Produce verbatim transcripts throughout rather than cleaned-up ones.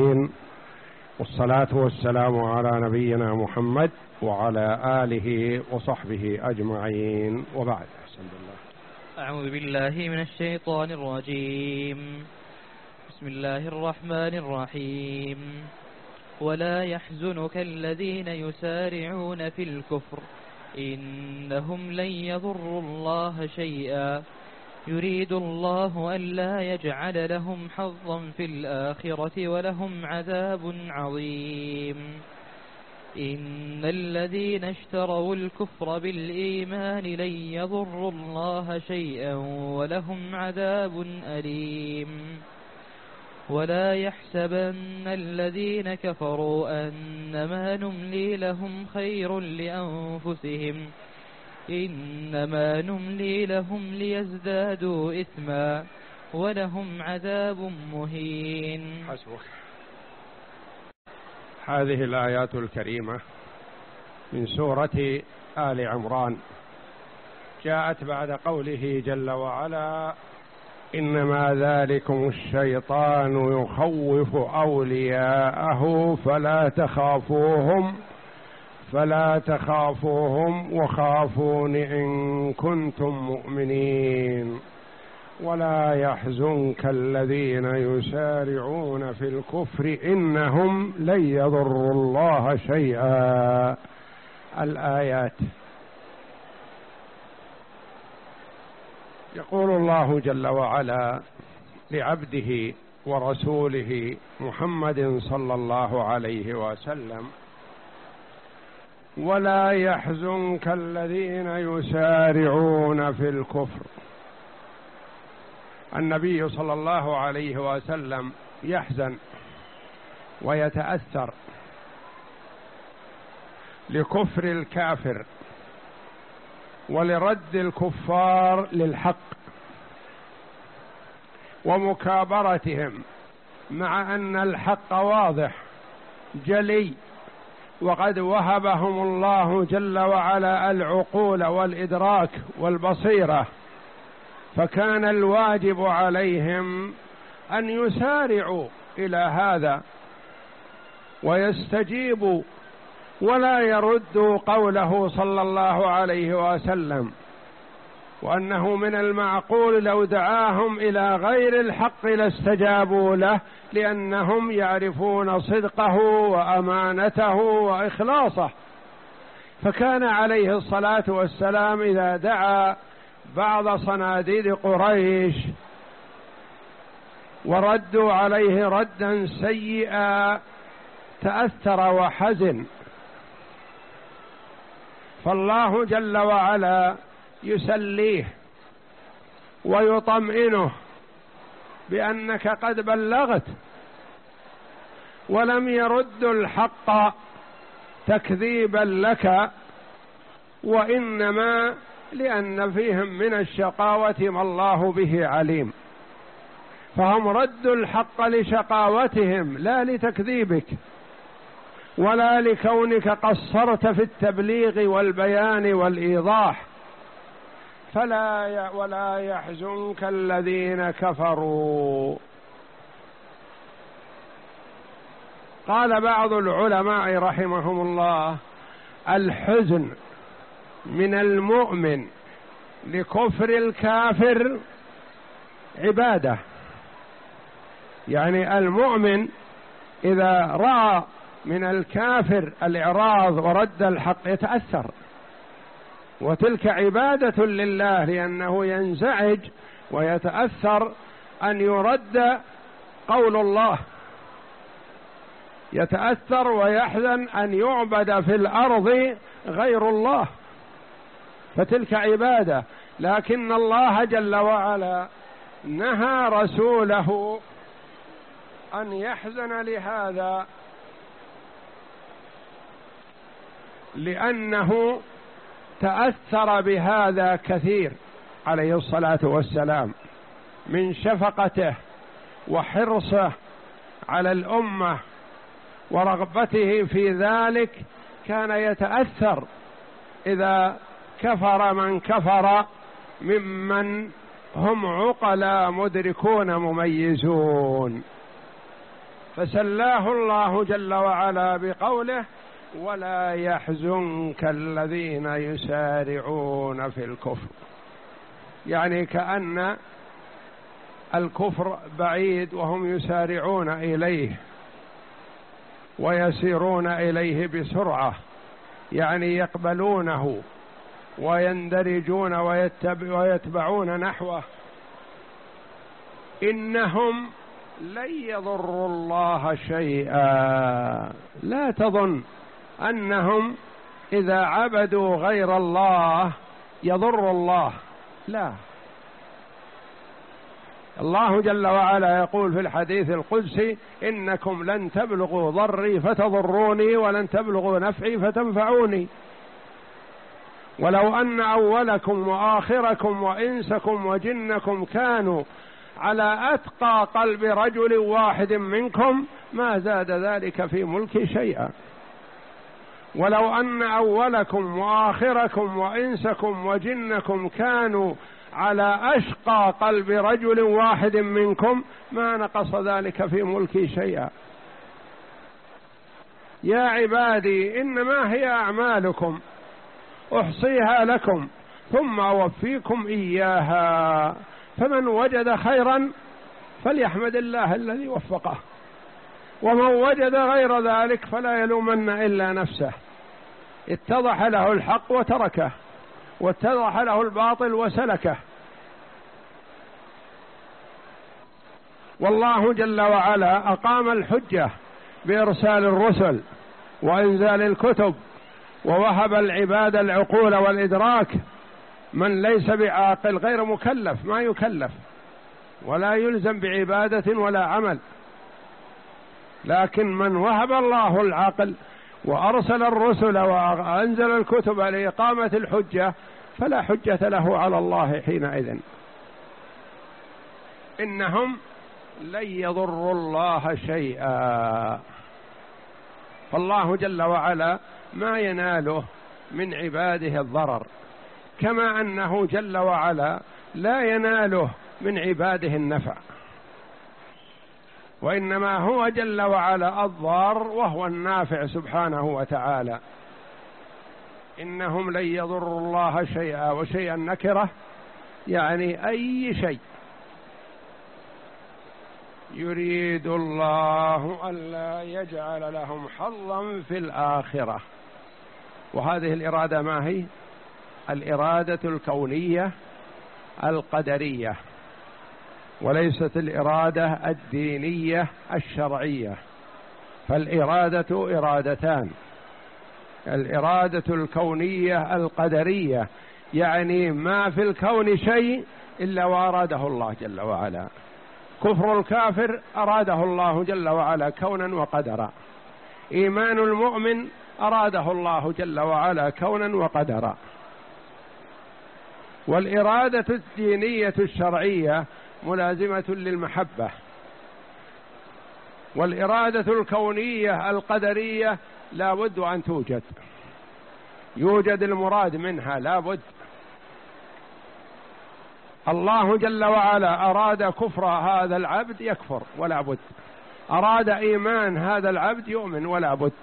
والصلاة والسلام على نبينا محمد وعلى آله وصحبه أجمعين، وبعد. أحسن الله. أعوذ بالله من الشيطان الرجيم. بسم الله الرحمن الرحيم. ولا يحزنك الذين يسارعون في الكفر إنهم لن يضروا الله شيئا يريد الله ألا يجعل لهم حظا في الآخرة ولهم عذاب عظيم. إن الذين اشتروا الكفر بالإيمان لن يضروا الله شيئا ولهم عذاب أليم. ولا يحسبن الذين كفروا أنما نملي لهم خير لأنفسهم إنما نملي لهم ليزدادوا إثما ولهم عذاب مهين. حسبك. هذه الآيات الكريمة من سورة آل عمران جاءت بعد قوله جل وعلا: إنما ذلكم الشيطان يخوف أولياءه فلا تخافوهم فلا تخافوهم وخافون إن كنتم مؤمنين ولا يحزنك الذين يسارعون في الكفر إنهم لن يضروا الله شيئا. الآيات. يقول الله جل وعلا لعبده ورسوله محمد صلى الله عليه وسلم: ولا يحزنك الذين يسارعون في الكفر. النبي صلى الله عليه وسلم يحزن ويتأثر لكفر الكافر ولرد الكفار للحق ومكابرتهم، مع أن الحق واضح جلي، وقد وهبهم الله جل وعلا العقول والإدراك والبصيرة، فكان الواجب عليهم أن يسارعوا إلى هذا ويستجيبوا ولا يردوا قوله صلى الله عليه وسلم، وأنه من المعقول لو دعاهم إلى غير الحق لاستجابوا له، لأنهم يعرفون صدقه وأمانته وإخلاصه. فكان عليه الصلاة والسلام إذا دعا بعض صناديد قريش وردوا عليه ردا سيئا تأثر وحزن، فالله جل وعلا يسليه ويطمئنه بأنك قد بلغت ولم يرد الحق تكذيبا لك، وإنما لأن فيهم من الشقاوة ما الله به عليم، فهم ردوا الحق لشقاوتهم لا لتكذيبك ولا لكونك قصرت في التبليغ والبيان والإيضاح. فلا ي... ولا يحزنك الذين كفروا. قال بعض العلماء رحمهم الله: الحزن من المؤمن لكفر الكافر عبادة، يعني المؤمن إذا رأى من الكافر الإعراض ورد الحق يتأثر، وتلك عبادة لله، لأنه ينزعج ويتأثر أن يرد قول الله، يتأثر ويحزن أن يعبد في الأرض غير الله، فتلك عبادة. لكن الله جل وعلا نهى رسوله أن يحزن لهذا، لأنه تأثر بهذا كثير عليه الصلاة والسلام من شفقته وحرصه على الأمة ورغبته في ذلك. كان يتأثر إذا كفر من كفر ممن هم عقلاء مدركون مميزون. فسلاه الله جل وعلا بقوله: ولا يحزنك الذين يسارعون في الكفر، يعني كأن الكفر بعيد وهم يسارعون إليه ويسيرون إليه بسرعة، يعني يقبلونه ويندرجون ويتبعون نحوه. إنهم لن يضروا الله شيئا، لا تظن أنهم إذا عبدوا غير الله يضر الله، لا. الله جل وعلا يقول في الحديث القدسي: إنكم لن تبلغوا ضري فتضروني ولن تبلغوا نفعي فتنفعوني. ولو أن أولكم وآخركم وإنسكم وجنكم كانوا على أتقى قلب رجل واحد منكم ما زاد ذلك في ملكي شيئا. ولو أن أولكم وآخركم وإنسكم وجنكم كانوا على أشقى قلب رجل واحد منكم ما نقص ذلك في ملكي شيئا. يا عبادي إنما هي أعمالكم أحصيها لكم ثم أوفيكم إياها، فمن وجد خيرا فليحمد الله الذي وفقه، ومن وجد غير ذلك فلا يلومن إلا نفسه. اتضح له الحق وتركه، واتضح له الباطل وسلكه. والله جل وعلا أقام الحجة بإرسال الرسل وإنزال الكتب، ووهب العباد العقول والإدراك. من ليس بعاقل غير مكلف، ما يكلف ولا يلزم بعبادة ولا عمل، لكن من وهب الله العقل وأرسل الرسل وأنزل الكتب لإقامة الحجة فلا حجة له على الله حينئذ. إنهم لن يضروا الله شيئا، فالله جل وعلا ما يناله من عباده الضرر، كما أنه جل وعلا لا يناله من عباده النفع، وإنما هو جل وعلا الضار وهو النافع سبحانه وتعالى. إنهم لن يضروا الله شيئا، وشيئا نكرة يعني أي شيء. يريد الله ألا يجعل لهم حظا في الآخرة. وهذه الإرادة ما هي؟ الإرادة الكونية القدرية، وليست الإرادة الدينية الشرعية. فالإرادة إرادتان: الإرادة الكونية القدرية، يعني ما في الكون شيء إلا وأراده الله جل وعلا. كفر الكافر أراده الله جل وعلا كونا وقدرا، إيمان المؤمن أراده الله جل وعلا كونا وقدرا. والإرادة الدينية الشرعية ملازمة للمحبة، والإرادة الكونية القدرية لا بد أن توجد، يوجد المراد منها لا بد. الله جل وعلا أراد كفر هذا العبد يكفر ولا بد، أراد إيمان هذا العبد يؤمن ولا بد.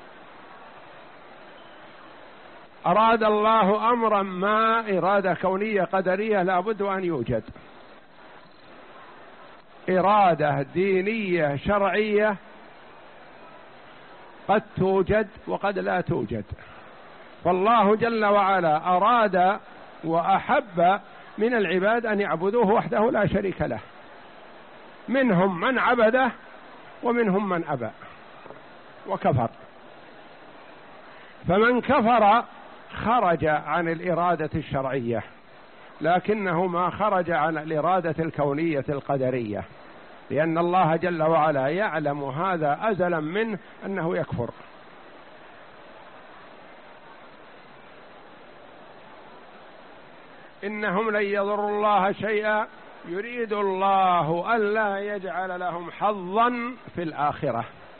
أراد الله أمرا ما إرادة كونية قدرية لا بد أن يوجد. إرادة دينية شرعية قد توجد وقد لا توجد. فالله جل وعلا أراد وأحب من العباد أن يعبدوه وحده لا شريك له، منهم من عبده ومنهم من أبى وكفر. فمن كفر خرج عن الإرادة الشرعية، لكنه ما خرج عن الإرادة الكونية القدرية، لأن الله جل وعلا يعلم هذا أزلا منه أنه يكفر. إنهم لن يضروا الله شيئا يريد الله ألا يجعل لهم حظا في الآخرة.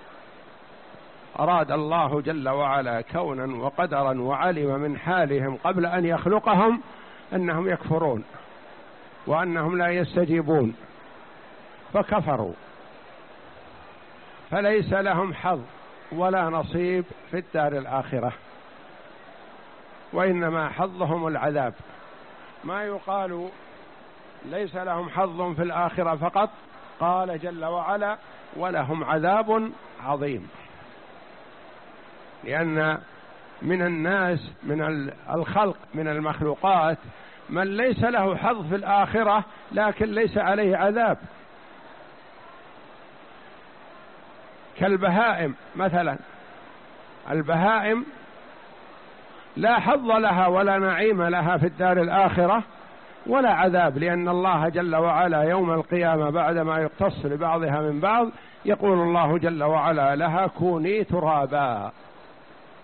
أراد الله جل وعلا كونا وقدرا وعلم من حالهم قبل أن يخلقهم أنهم يكفرون وأنهم لا يستجيبون فكفروا، فليس لهم حظ ولا نصيب في الدار الآخرة، وإنما حظهم العذاب. ما يقال ليس لهم حظ في الآخرة فقط، قال جل وعلا ولهم عذاب عظيم، لأن من الناس من الخلق من المخلوقات من ليس له حظ في الآخرة لكن ليس عليه عذاب، كالبهائم مثلا. البهائم لا حظ لها ولا نعيم لها في الدار الآخرة ولا عذاب، لأن الله جل وعلا يوم القيامة بعدما يقتص لبعضها من بعض يقول الله جل وعلا لها كوني ترابا،